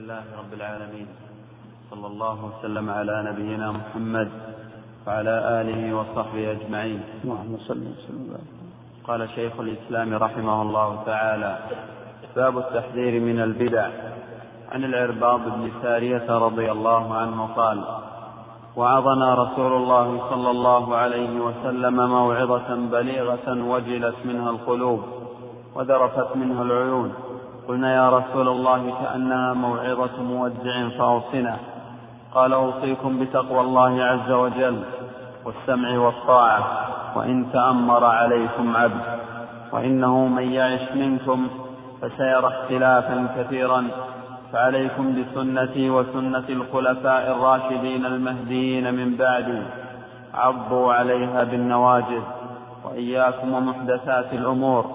لله رب العالمين، صلى الله وسلم على نبينا محمد وعلى آله وصحبه أجمعين. اللهم صل وسلم. قال شيخ الإسلام رحمه الله تعالى: باب التحذير من البدع. عن العرباض بن سارية رضي الله عنه قال: وعظنا رسول الله صلى الله عليه وسلم موعظة بليغة وجلت منها القلوب وذرفت منها العيون. قلنا: يا رسول الله كأنها موعظة مودع فأوصنا. قال: أوصيكم بتقوى الله عز وجل والسمع والطاعة وإن تأمر عليكم عبد، وإنه من يعش منكم فسيرى اختلافا كثيرا، فعليكم بسنتي وسنة الخلفاء الراشدين المهديين من بعدي، عضوا عليها بالنواجذ، وإياكم ومحدثات الأمور،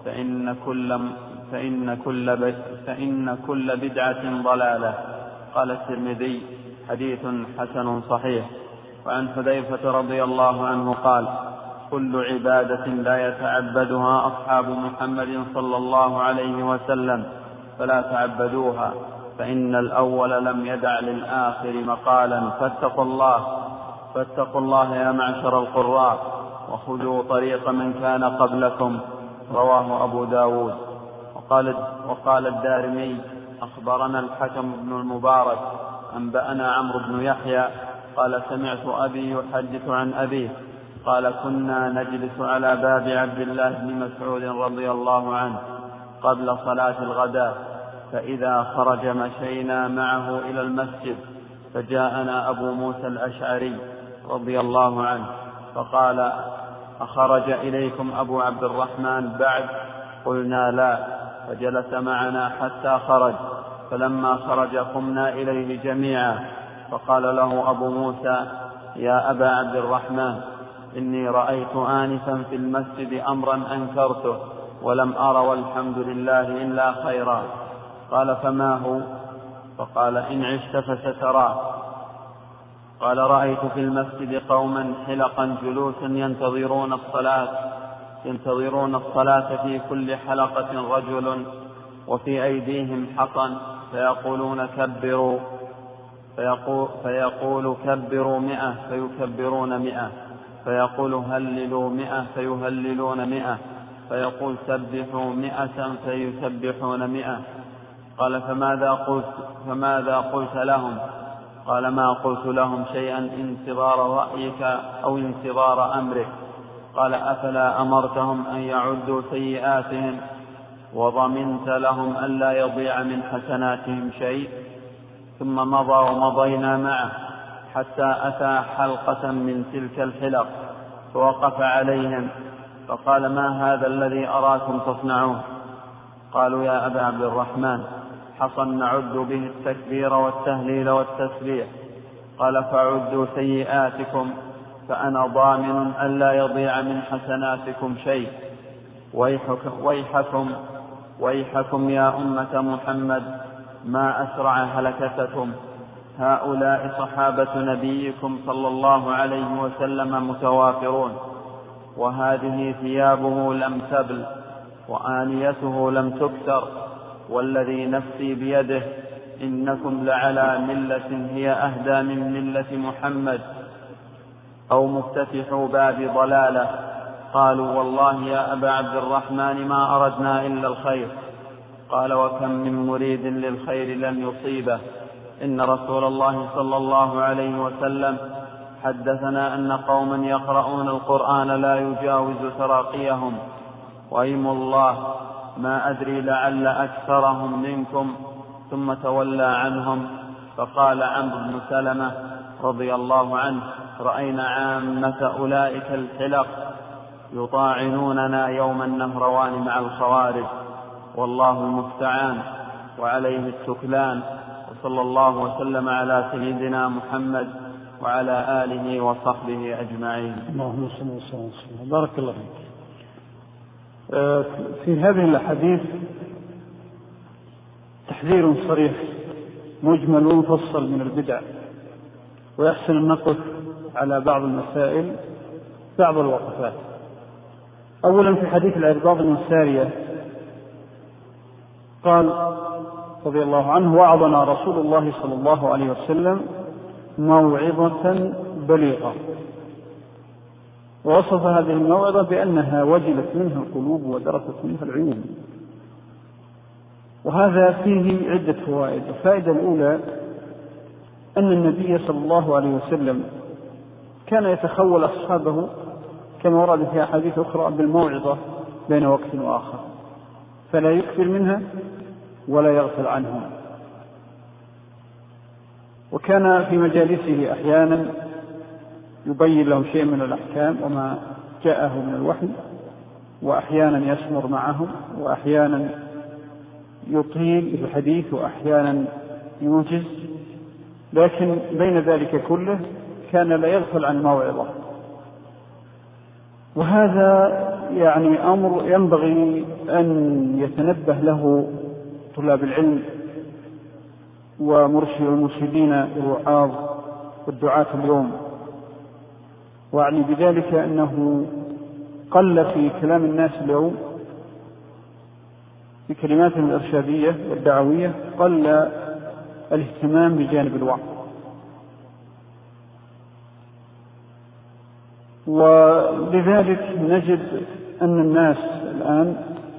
فإن كل بدعة ضلالة. قال الترمذي: حديث حسن صحيح. وعن حذيفة رضي الله عنه قال: كل عبادة لا يتعبدها أصحاب محمد صلى الله عليه وسلم فلا تعبدوها، فإن الأول لم يدع للآخر مقالا فاتقوا الله يا معشر القراء، وخذوا طريق من كان قبلكم. رواه أبو داود. وقال الدارمي: أخبرنا الحكم بن المبارك أنبأنا عمرو بن يحيى قال: سمعت أبي يحدث عن أبيه قال: كنا نجلس على باب عبد الله بن مسعود رضي الله عنه قبل صلاة الغداء، فإذا خرج مشينا معه إلى المسجد، فجاءنا أبو موسى الأشعري رضي الله عنه فقال: أخرج إليكم أبو عبد الرحمن بعد؟ قلنا: لا. فجلس معنا حتى خرج، فلما خرج قمنا إليه جميعا، فقال له أبو موسى: يا أبا عبد الرحمن، إني رأيت آنفا في المسجد أمرا أنكرته ولم أر والحمد لله إلا خيرا. قال: فما هو؟ فقال: إن عشت فستراه. قال: رأيت في المسجد قوما حلقا جلوسا ينتظرون الصلاة، في كل حلقة رجل وفي أيديهم حصن، فيقولون كبروا، فيقول كبروا 100 فيكبرون 100، فيقول هللوا 100 فيهللون 100، فيقول سبحوا 100 فيسبحون 100. قال: فماذا قلت لهم؟ قال: ما قلت لهم شيئا انتظار رأيك أو انتظار أمرك. قال: أفلا أمرتهم أن يعدوا سيئاتهم وضمنت لهم ألا يضيع من حسناتهم شيء؟ ثم مضى ومضينا معه حتى أتى حلقة من تلك الحلق، فوقف عليهم فقال: ما هذا الذي أراكم تصنعون؟ قالوا: يا أبا عبد الرحمن، حصن نعد به التكبير والتهليل والتسبيح. قال: فعدوا سيئاتكم فأنا ضامن ألا يضيع من حسناتكم شيء. ويحكم يا أمة محمد، ما أسرع هلكتكم. هؤلاء صحابة نبيكم صلى الله عليه وسلم متوافرون، وهذه ثيابه لم تبل وآنيته لم تكسر، والذي نفسي بيده إنكم لعلى ملة هي أهدى من ملة محمد، أو مفتتحوا باب ضلالة. قالوا: والله يا أبا عبد الرحمن ما أردنا إلا الخير. قال: وكم من مريد للخير لم يصيبه. إن رسول الله صلى الله عليه وسلم حدثنا أن قوما يقرؤون القرآن لا يجاوز تراقيهم، وأيم الله ما أدري لعل أكثرهم منكم. ثم تولى عنهم، فقال عمرو بن سلمة رضي الله عنه: رأينا عامة أولئك الحلق يطاعنوننا يوم النهروان مع الخوارج، والله المستعان وعليه التكلان. وصلى الله وسلم على سيدنا محمد وعلى آله وصحبه أجمعين. اللهم صل وسلم. بارك الله فيك. في هذه الحديث تحذير صريح مجمل ومفصل من البدع، ويحسن أن نقف على بعض المسائل بعض الوقفات. أولا في حديث العرباض بن سارية قال: رضي الله عنه: وعظنا رسول الله صلى الله عليه وسلم موعظة بليغة، ووصف هذه الموعظة بأنها وجلت منها القلوب ودرست منها العيون. وهذا فيه عدة فوائد. الفائدة الأولى أن النبي صلى الله عليه وسلم كان يتخول أصحابه كما ورد في أحاديث أخرى بالموعظة بين وقت وآخر، فلا يكثر منها ولا يغفل عنها. وكان في مجالسه أحيانا يبين له شيء من الأحكام وما جاءه من الوحي، وأحيانا يسمر معهم، وأحيانا يطيل الحديث، وأحيانا يوجز، لكن بين ذلك كله كان لا يغفل عن الموعظة. وهذا يعني أمر ينبغي أن يتنبه له طلاب العلم والمرشدين الوعاظ والدعاة اليوم. وأعني بذلك أنه قل في كلام الناس اليوم في كلماتهم الإرشادية والدعوية قل الاهتمام بجانب الوعظ. ولذلك نجد أن الناس الآن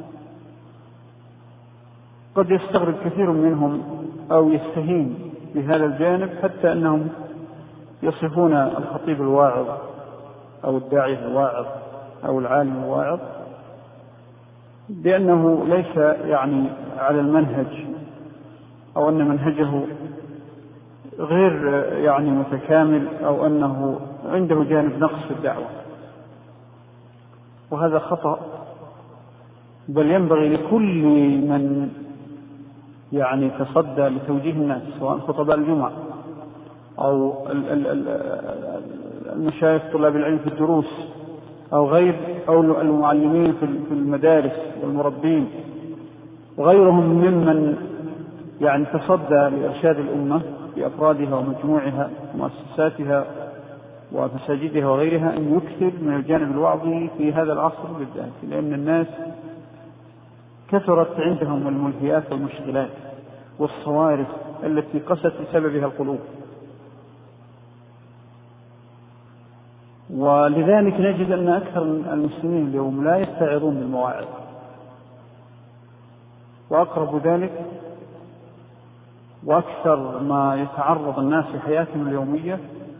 قد يستغرب كثير منهم أو يستهين بهذا الجانب، حتى أنهم يصفون الخطيب الواعظ أو الداعية الواعظ أو العالم الواعظ بأنه ليس يعني على المنهج، أو أن منهجه غير يعني متكامل، أو أنه عنده جانب نقص في الدعوة. وهذا خطأ، بل ينبغي لكل من يعني تصدى لتوجيه الناس، سواء خطباء الجمعة أو المشايخ طلاب العلم في الدروس أو غير، أو المعلمين في المدارس والمربين وغيرهم ممن يعني تصدى لإرشاد الأمة بأفرادها ومجموعها ومؤسساتها ومساجدها وغيرها، أن يكثر من الجانب الوعظي في هذا العصر بالذات، لأن الناس كثرت عندهم الملهيات والمشغلات والصوارف التي قست بسببها القلوب. ولذلك نجد أن أكثر المسلمين اليوم لا يستعرون بالمواعظ، وأقرب ذلك وأكثر ما يتعرض الناس في حياتهم اليومية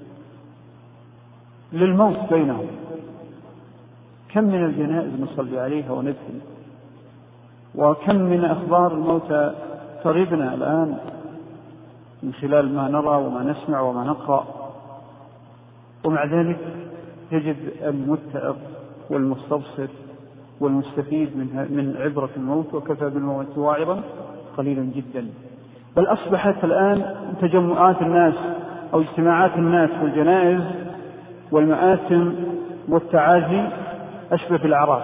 للموت بينهم. كم من الجنائز نصلي عليها وندفن، وكم من أخبار الموتى تريبنا الآن من خلال ما نرى وما نسمع وما نقرأ، ومع ذلك تجد المتعظ والمستبصر والمستفيد من عبرة الموت وكفى بالموت واعظا قليلا جدا. بل أصبحت الآن تجمعات الناس أو اجتماعات الناس في الجنائز والمآتم والتعازي أشبه بالأعراس،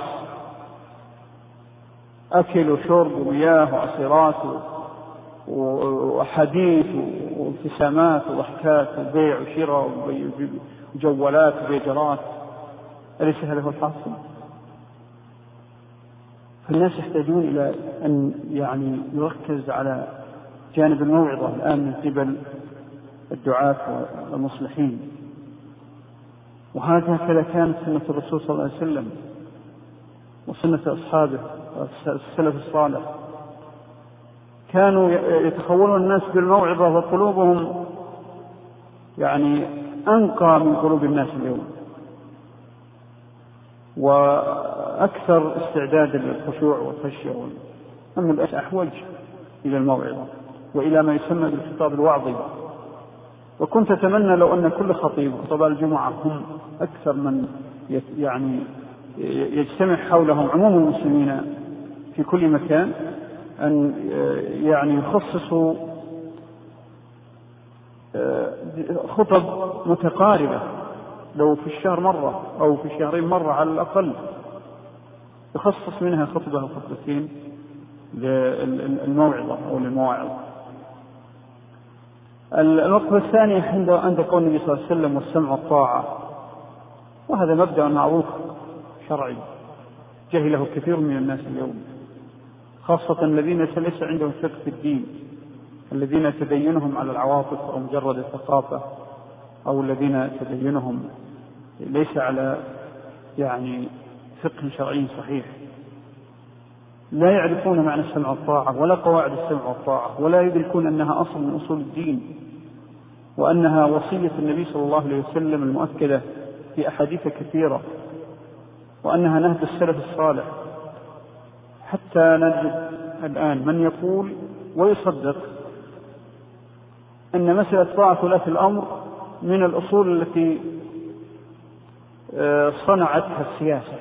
أكل وشرب ومياه وعصيرات وحديث وابتسامات وضحكات وبيع وشراء وجولات وبيجرات. أليس هذا هو الحاصل؟ فالناس يحتاجون إلى أن يعني يركز على جانب الموعظة الآن من قبل الدعاة والمصلحين. وهكذا كانت سنة الرسول صلى الله عليه وسلم وسنة أصحابه السلف الصالح، كانوا يتخولون الناس بالموعظة وقلوبهم يعني أنقى من قلوب الناس اليوم، وأكثر استعدادا للخشوع والخشية. أما الناس أحوج إلى الموعظة وإلى ما يسمى بالخطاب الوعظي. وكنت أتمنى لو أن كل خطيب خطباء الجمعة هم أكثر من يعني يجتمع حولهم عموم المسلمين في كل مكان، أن يعني يخصصوا خطب متقاربة، لو في الشهر مرة أو في الشهرين مرة على الأقل، يخصص منها خطبة أو خطبتين للموعظة أو للمواعظ. النقطة الثانية عند قول النبي صلى الله عليه وسلم والسمع والطاعة، وهذا مبدأ معروف شرعي جهله كثير من الناس اليوم، خاصة الذين ليس عندهم فقه في الدين الذين تدينهم على العواطف أو مجرد الثقافة، أو الذين تدينهم ليس على يعني فقه شرعي صحيح، لا يعرفون معنى السمع والطاعة ولا قواعد السمع والطاعة، ولا يدركون أنها أصل من أصول الدين، وأنها وصية النبي صلى الله عليه وسلم المؤكدة في أحاديث كثيرة، وأنها نهج السلف الصالح. حتى نجد الآن من يقول ويصدق أن مسألة طاعة ولاة الأمر من الأصول التي صنعتها السياسة،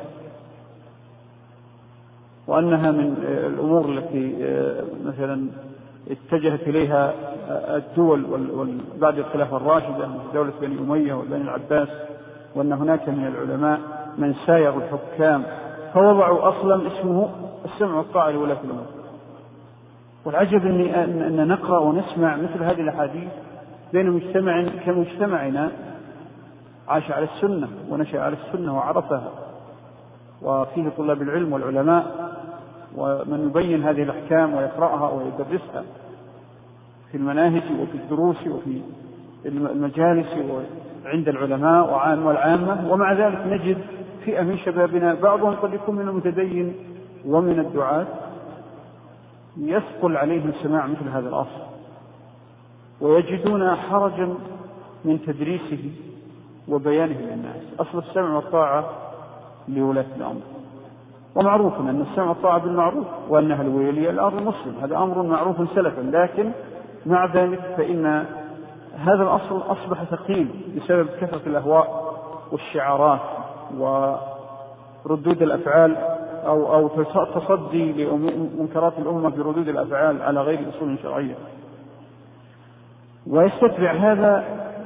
وأنها من الأمور التي مثلا اتجهت إليها الدول بعد الخلافة الراشدة من دولة بني أمية وبني العباس، وأن هناك من العلماء من سايروا الحكام فوضعوا أصلا اسمه السمع والطاعة لولاة الأمور. والعجب أن نقرأ ونسمع مثل هذه الأحاديث بين مجتمع كمجتمعنا عاش على السنة ونشأ على السنة وعرفها، وفيه طلاب العلم والعلماء ومن يبين هذه الأحكام ويقرأها ويدرسها في المناهج وفي الدروس وفي المجالس وعند العلماء والعامة. ومع ذلك نجد فئة من شبابنا بعضهم قد يكون من المتدين ومن الدعاة يثقل عليهم سماع مثل هذا الأصل، ويجدون حرجا من تدريسه وبيانه للناس. أصل السمع والطاعة لولاة الأمر، ومعروف أن السمع والطاعة بالمعروف وأنها الولي الأمر المسلم، هذا أمر معروف سلفا. لكن مع ذلك فإن هذا الأصل أصبح ثقيل بسبب كثرة الأهواء والشعارات وردود الأفعال أو تصدي لمنكرات الأمة بردود الأفعال على غير أصول شرعية. ويستتبع هذا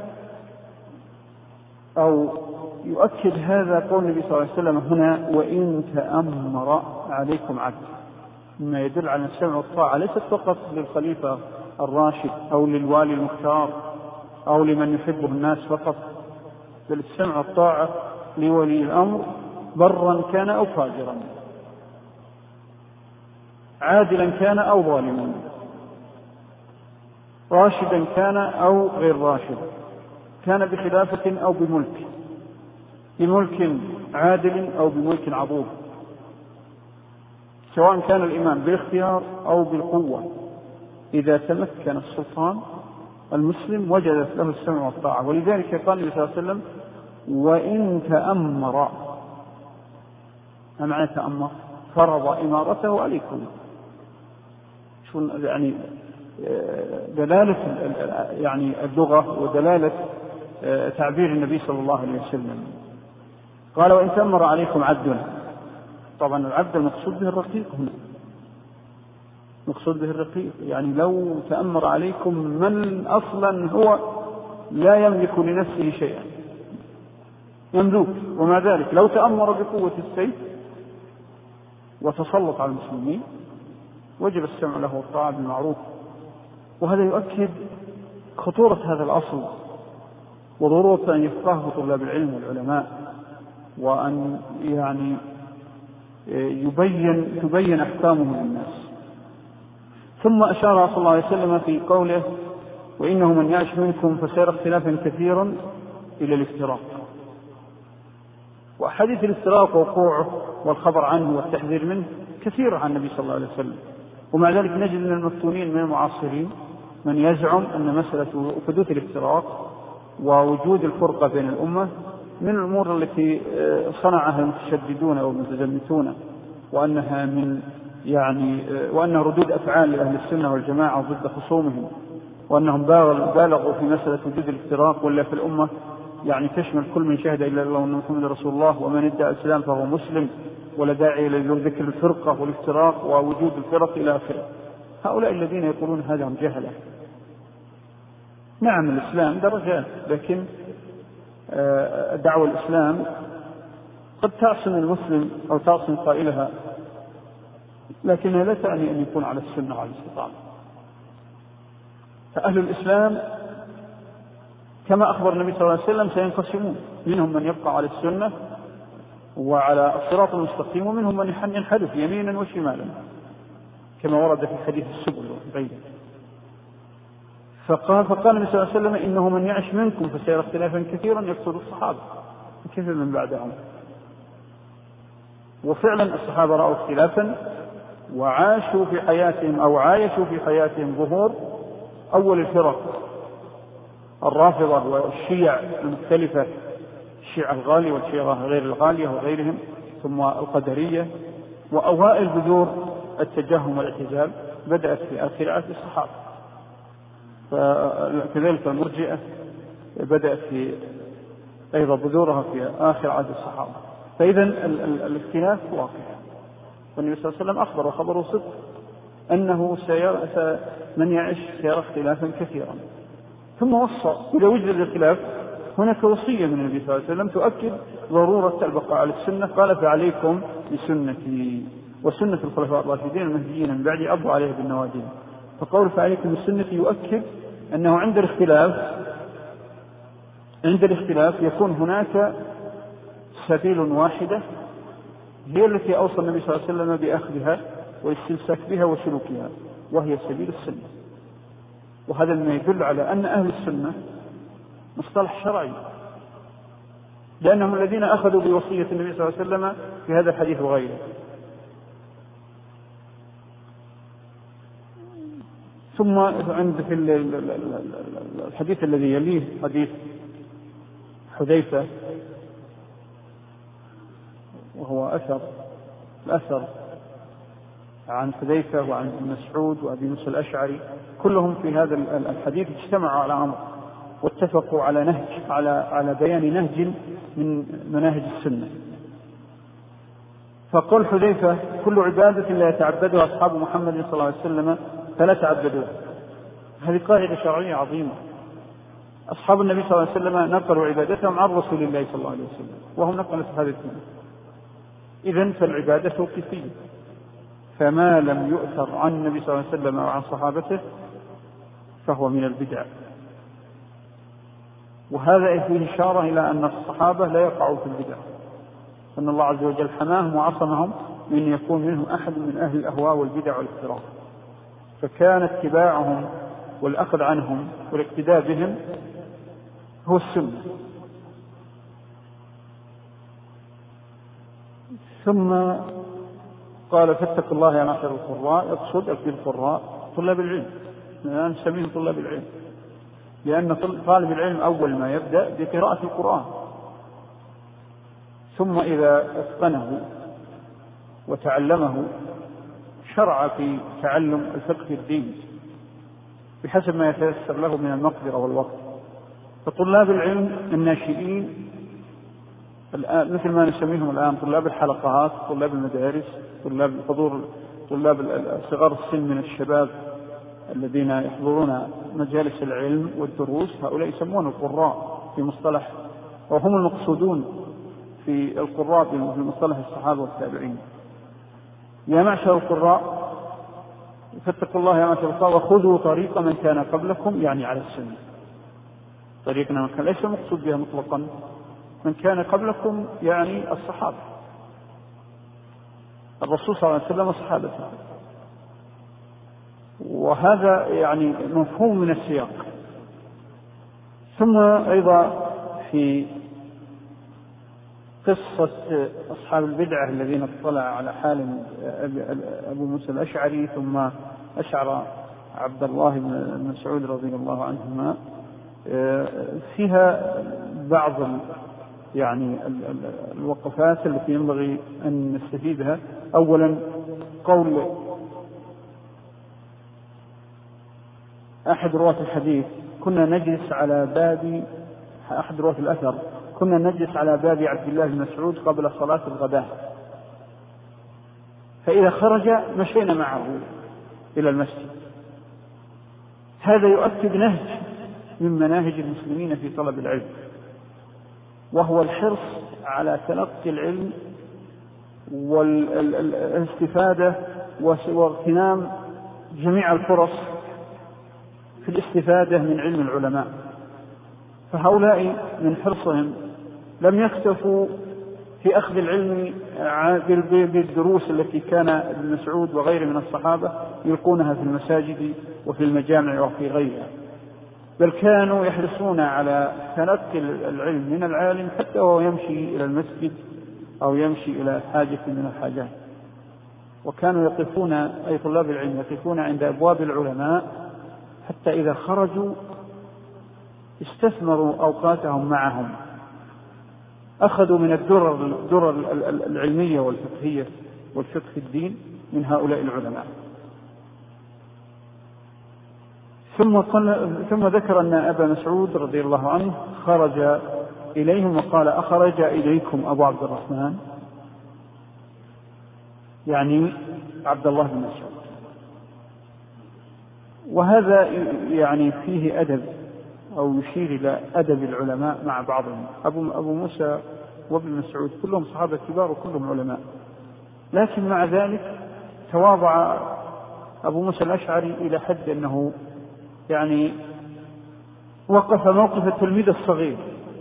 أو يؤكد هذا قول النبي صلى الله عليه وسلم هنا: وإن تأمر عليكم عبد، مما يدل على السمع والطاعة ليست فقط للخليفة الراشد أو للوالي المختار أو لمن يحبه الناس فقط، بل السمع والطاعة لولي الأمر برا كان أو فاجرا، عادلا كان أو ظالما، راشدا كان أو غير راشد، كان بخلافة أو بملك، بملك عادل أو بملك عضوض، سواء كان الإمام بالاختيار أو بالقوة. إذا تمكن السلطان المسلم وجدت له السمع والطاعة. ولذلك قال النبي صلى الله عليه وسلم: وإن تأمر. ما معنى تأمر؟ فرض إمارته عليكم. شو يعني دلالة يعني اللغة ودلالة تعبير النبي صلى الله عليه وسلم. قال: وإن تأمر عليكم عبد. طبعا العبد المقصود به الرقيق هنا، مقصود به الرقيق، يعني لو تأمر عليكم من أصلا هو لا يملك لنفسه شيئا، يملك، ومع ذلك لو تأمر بقوة السيف وتسلط على المسلمين وجب السمع له والطاعة بالمعروف. وهذا يؤكد خطورة هذا الأصل وضرورة أن يفقهه طلاب العلم والعلماء، وأن يعني تبين أحكامه للناس. ثم أشار صلى الله عليه وسلم في قوله: وإنه من يعش منكم فسيرى اختلافا كثيرا إلى الافتراق. وأحاديث الافتراق ووقوعه والخبر عنه والتحذير منه كثيرة عن النبي صلى الله عليه وسلم. ومع ذلك نجد من المفتونين من المعاصرين من يزعم أن مسألة حدوث الافتراق ووجود الفرقة بين الأمة من الأمور التي صنعها المتشددون أو المتزمتون، وأنها وأنها ردود أفعال لأهل السنة والجماعة ضد خصومهم، وأنهم بالغوا في مسألة وجود الافتراق، ولا في الأمة يعني تشمل كل من شهد إلا الله وأن محمد رسول الله، ومن ادعى الإسلام فهو مسلم، ولا داعي لذكر الفرقة والافتراق ووجود الفرق إلى آخره. هؤلاء الذين يقولون هذا هم جهلة. نعم الإسلام درجات، لكن دعوة الإسلام قد تعصم المسلم أو تعصم قائلها، لكنها لا تعني أن يكون على السنة وعلى الاستقامة. فأهل الإسلام كما أخبر النبي صلى الله عليه وسلم سينقسمون، منهم من يبقى على السنة وعلى الصراط المستقيم، ومنهم من ينحرف يمينا وشمالا كما ورد في حديث السبل وغيره. فقال النبي صلى الله عليه وسلم إنه من يعش منكم فسيرى اختلافا كثيرا يقصد الصحابة كثير من بعدهم. وفعلا الصحابة رأوا اختلافا وعاشوا في حياتهم أو عايشوا في حياتهم ظهور أول الفرق الرافضة والشيع المختلفة، الشيعة الغالية والشيعة غير الغالية وغيرهم، ثم القدرية، وأوائل بذور التجهم والاعتزال بدأت في آخر عهد الصحابة. فكذلك المرجئة بدأت في أيضا بذورها في آخر عهد الصحابة. فإذا الاختلاف واقع، والنبي صلى الله عليه وسلم أخبر وخبره صدق أنه من يعيش سيرى اختلافا كثيرا. ثم وصى إذا وجد الاختلاف هناك وصية من النبي صلى الله عليه وسلم تؤكد ضرورة البقاء على السنة. قال فعليكم بسنتي وسنة الخلفاء الراشدين المهديين من بعد عضوا عليها بالنواجذ. فقول فعليكم بسنتي يؤكد أنه عند الاختلاف يكون هناك سبيل واحدة هي التي أوصى النبي صلى الله عليه وسلم بأخذها والاستمساك بها وسلوكها، وهي سبيل السنة. وهذا ما يدل على أن أهل السنة مصطلح شرعي، لأنهم الذين أخذوا بوصية النبي صلى الله عليه وسلم في هذا الحديث وغيره. ثم عند في الحديث الذي يليه حديث حذيفة، وهو الأثر عن حذيفة وعن مسعود وأبي موسى الأشعري، كلهم في هذا الحديث اجتمعوا على أمر واتفقوا على بيان نهج من مناهج السنة. فقال حذيفة كل عبادة لا يتعبدها أصحاب محمد صلى الله عليه وسلم فلا تعبدوها. هذه قاعدة شرعية عظيمة. أصحاب النبي صلى الله عليه وسلم نقلوا عبادتهم عن رسول الله صلى الله عليه وسلم، وهم نقلوا هذه السنة. إذن فالعبادة توقيفية، فما لم يؤثر عن النبي صلى الله عليه وسلم وعن صحابته فهو من البدع. وهذا فيه إشارة إلى أن الصحابة لا يقعوا في البدع، أن الله عز وجل حماهم وعصمهم من يكون منهم أحد من أهل الأهواء والبدع والافتراء. فكان اتباعهم والأخذ عنهم والاقتداء بهم هو السنة. ثم قال فاتقوا الله يا معشر القراء، يقصد القراء طلاب العلم، الآن نسميهم طلاب العلم، لأن طالب العلم أول ما يبدأ بقراءة القرآن، ثم إذا أتقنه وتعلمه شرع في تعلم الفقه في الدين بحسب ما يتيسر له من المقدرة والوقت. فطلاب العلم الناشئين الآن مثل ما نسميهم الآن طلاب الحلقات، طلاب المدارس، طلاب الحضور، طلاب صغار السن من الشباب الذين يحضرون مجالس العلم والدروس، هؤلاء يسمون القراء في مصطلح، وهم المقصودون في القراء في مصطلح الصحابة والتابعين. يا معشر القراء فاتقوا الله يا معشر القراء وخذوا طريق من كان قبلكم، يعني على السنة. طريقنا من كان ليس مقصود بها مطلقا من كان قبلكم، يعني الصحابة، الرسول صلى الله عليه وسلم وصحابته. وهذا يعني مفهوم من السياق. ثم أيضا في قصة أصحاب البدعة الذين اطلع على حال أبو موسى الأشعري ثم أشعر عبد الله بن مسعود رضي الله عنهما، فيها بعض يعني الوقفات التي ينبغي أن نستفيدها. أولا قول أحد رواة الحديث كنا نجلس على باب، أحد رواة الأثر كنا نجلس على باب عبد الله بن مسعود قبل صلاة الغداء، فإذا خرج مشينا معه إلى المسجد. هذا يؤكد نهج من مناهج المسلمين في طلب العلم، وهو الحرص على تلقي العلم والاستفادة واغتنام جميع الفرص في الاستفادة من علم العلماء. فهؤلاء من حرصهم لم يكتفوا في أخذ العلم بالدروس التي كان ابن مسعود وغيره من الصحابة يلقونها في المساجد وفي المجامع وفي غيرها، بل كانوا يحرصون على تلقي العلم من العالم حتى وهو يمشي إلى المسجد أو يمشي إلى حاجة من الحاجات. وكانوا يقفون، أي طلاب العلم يقفون عند أبواب العلماء حتى إذا خرجوا استثمروا أوقاتهم معهم، أخذوا من الدرر العلمية والفقهية والفقه في الدين من هؤلاء العلماء. ثم ذكر أن أبا مسعود رضي الله عنه خرج إليهم وقال: أخرج إليكم أبو عبد الرحمن، يعني عبد الله بن مسعود. وهذا يعني فيه أدب أو يشير إلى أدب العلماء مع بعضهم. أبو موسى وابن مسعود كلهم صحابة كبار وكلهم علماء، لكن مع ذلك تواضع أبو موسى الأشعري إلى حد أنه يعني وقف موقف التلميذ الصغير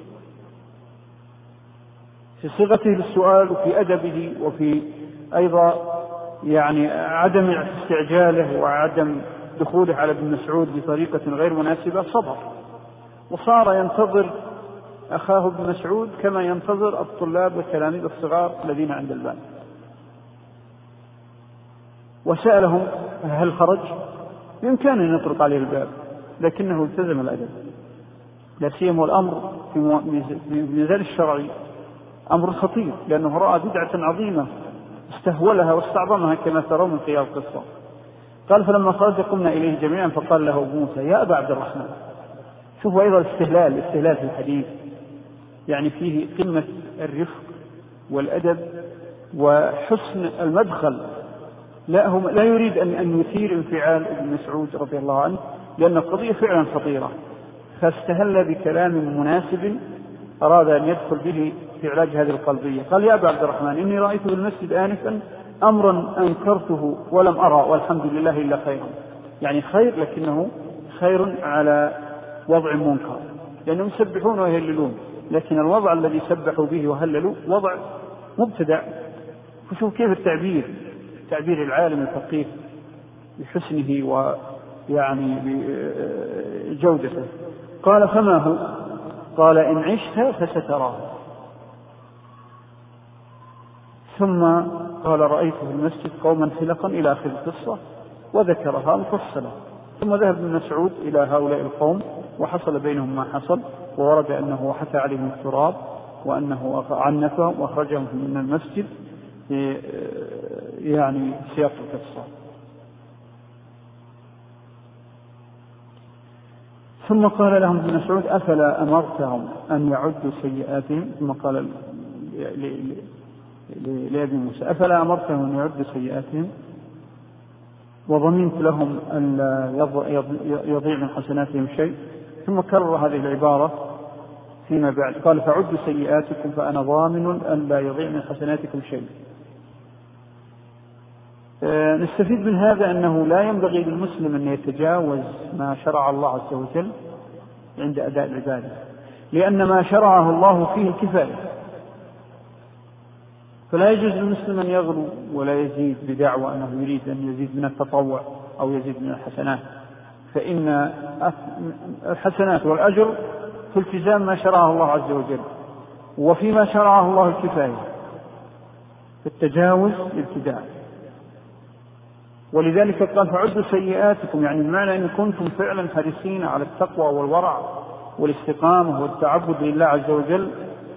في صيغته للسؤال وفي أدبه وفي أيضا يعني عدم استعجاله وعدم دخوله على ابن مسعود بطريقة غير مناسبة. صبر وصار ينتظر أخاه ابن مسعود كما ينتظر الطلاب والتلاميذ الصغار الذين عند الباب. وسألهم: هل خرج؟ بإمكانه أن يطرق عليه الباب، لكنه التزم الأدب، لا سيما الأمر في ميزان الشرعي أمر خطير، لأنه رأى بدعة عظيمة استهولها واستعظمها كما ترون من خلال القصة. قال: فلما خرج قمنا إليه جميعا فقال له أبو موسى: يا أبا عبد الرحمن. شوفوا أيضا الاستهلال في الحديث، يعني فيه قمة الرفق والأدب وحسن المدخل. لا يريد أن يثير انفعال ابن مسعود رضي الله عنه، لأن القضية فعلا خطيرة، فاستهل بكلام مناسب أراد أن يدخل به في علاج هذه القلبية. قال: يا أبا عبد الرحمن، إني رأيت في المسجد آنفا أمرا أنكرته ولم أرى والحمد لله إلا خيرا. يعني خير، لكنه خير على وضع منكر، لأنهم يسبحون ويهللون، لكن الوضع الذي سبحوا به وهللوا وضع مبتدع. فشوف كيف تعبير العالم الفقيه بحسنه ويعني بجودته. قال: فما هو؟ قال: إن عشت فستراه. ثم قال: رأيت في المسجد قوما خلقا إلى آخر القصة وذكرها مفصلة. ثم ذهب ابن مسعود إلى هؤلاء القوم وحصل بينهم ما حصل، وورد أنه حثى عليهم التراب وأنه عنفهم وأخرجهم من المسجد يعني سياق القصة. ثم قال لهم ابن مسعود: أفلا أمرتهم أن يعدوا سيئاتهم؟ ثم قال لأبي موسى: أفلا أمرتهم أن يعدوا سيئاتهم وضمنت لهم أن لا يضيع من حسناتهم شيء؟ ثم كرر هذه العبارة فيما بعد، قال: فعدوا سيئاتكم فأنا ضامن أن لا يضيع من حسناتكم شيء. نستفيد من هذا أنه لا ينبغي للمسلم أن يتجاوز ما شرع الله عز وجل عند أداء العبادة، لأن ما شرعه الله فيه الكفاية، فلا يجوز للمسلم أن يغلو ولا يزيد بدعوى أنه يريد أن يزيد من التطوع أو يزيد من الحسنات، فإن الحسنات والأجر في التزام ما شرعه الله عز وجل، وفيما شرعه الله الكفاية، في التجاوز ابتداء. ولذلك قال: فعدوا سيئاتكم، يعني بمعنى أن كنتم فعلا حريصين على التقوى والورع والاستقامة والتعبد لله عز وجل،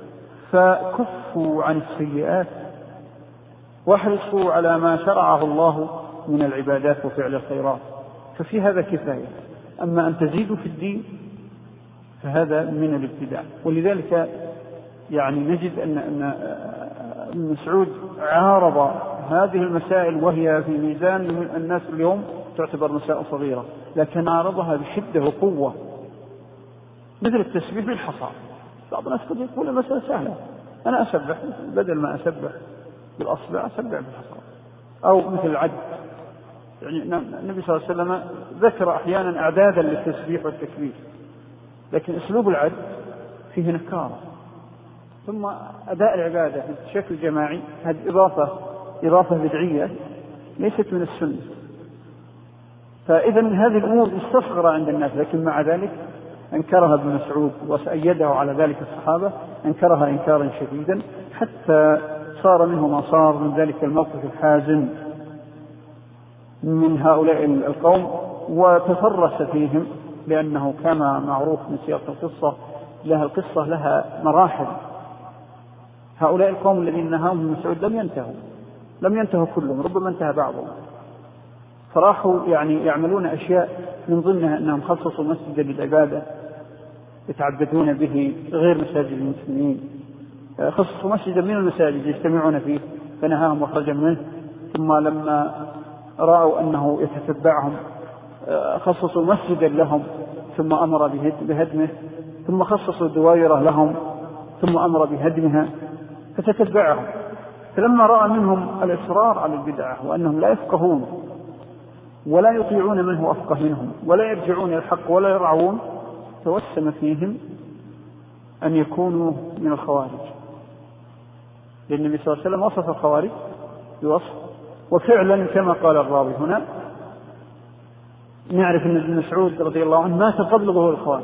فكفوا عن السيئات واحرصوا على ما شرعه الله من العبادات وفعل الخيرات، ففي هذا كفاية. أما أن تزيدوا في الدين فهذا من الابتداع. ولذلك يعني نجد أن ابن مسعود عارض هذه المسائل وهي في ميزان الناس اليوم تعتبر مسائل صغيرة، لكن عارضها بشدة وقوة، مثل التسبيح بالحصى. بعض الناس قد يقول المسألة سهلة، أنا أسبح بدل ما أسبح بالأصبع أسبح بالحصى، أو مثل العد. يعني النبي صلى الله عليه وسلم ذكر أحيانا أعدادا للتسبيح والتكبير، لكن أسلوب العد فيه نكارة. ثم أداء العبادة بشكل جماعي هذه إضافة بدعية ليست من السنة. فإذا هذه الأمور مستصغرة عند الناس، لكن مع ذلك أنكرها ابن مسعود وسأيده على ذلك الصحابة، أنكرها إنكارا شديدا حتى صار منه ما صار من ذلك الموقف الحازم من هؤلاء القوم، وتفرس فيهم، لأنه كما معروف من سياق القصة القصة لها مراحل. هؤلاء القوم الذين نهاهم ابن مسعود لم ينتهوا كلهم، ربما انتهى بعضهم، فراحوا يعني يعملون أشياء من ضمنها أنهم خصصوا مسجدا للعبادة يتعبدون به غير مساجد المسلمين، خصصوا مسجدا من المساجد يجتمعون فيه فنهاهم وخرج منه، ثم لما رأوا أنه يتتبعهم خصصوا مسجدا لهم ثم أمر بهدمه، ثم خصصوا دوائر لهم ثم أمر بهدمها فتتبعهم. فلما رأى منهم الإصرار على البدعة وأنهم لا يفقهون ولا يطيعون من هو أفقه منهم ولا يرجعون إلى الحق ولا يرعون، توسم فيهم أن يكونوا من الخوارج، لأن النبي صلى الله عليه وسلم وصف الخوارج بوصف، وفعلا كما قال الراوي هنا نعرف أن ابن مسعود رضي الله عنه مات قبل ظهور الخوارج.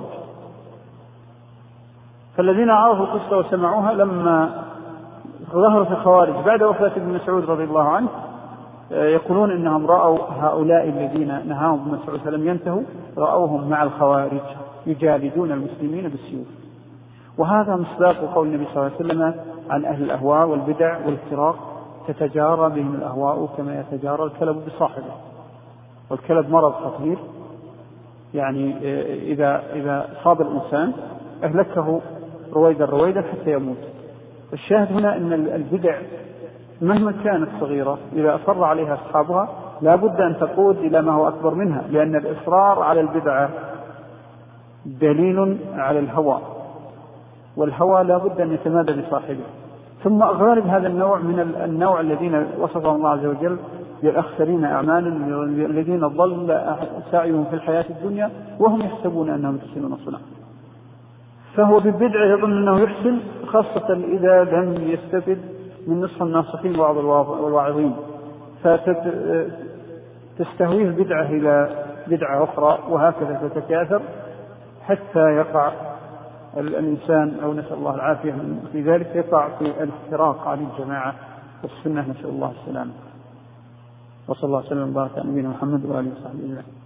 فالذين عرفوا القصة وسمعوها لما ظهرت الخوارج بعد وفاة ابن مسعود رضي الله عنه يقولون إنهم رأوا هؤلاء الذين نهاهم ابن مسعود فلم ينتهوا، رأوهم مع الخوارج يجالدون المسلمين بالسيوف. وهذا مصداق قول النبي صلى الله عليه وسلم عن أهل الأهواء والبدع والافتراق: تتجارى بهم الأهواء كما يتجارى الكلب بصاحبه. والكلب مرض خطير، يعني إذا صاب الإنسان أهلكه رويدا حتى يموت. الشاهد هنا أن البدع مهما كانت صغيرة إذا أصر عليها أصحابها لا بد أن تقود إلى ما هو أكبر منها، لأن الإصرار على البدعة دليل على الهوى، والهوى لا بد أن يتمادى بصاحبه. ثم غالب هذا النوع من النوع الذين وصفهم الله عز وجل بالأخسرين أعمالا، الذين ضل سعيهم في الحياة الدنيا وهم يحسبون أنهم يحسنون صنعا. فهو بالبدع يظن أنه يحسن، خاصة إذا لم يستفد من نصح الناصحين وبعض الواعظين، فتستهويه البدعة إلى بدعة أخرى، وهكذا تتكاثر حتى يقع الإنسان، أو نسأل الله العافية في ذلك، يقع في الافتراق عن الجماعة والسنة، نسأل الله السلامة. وصلى الله وسلم وبارك على نبينا محمد وآله وصحبه أجمعين.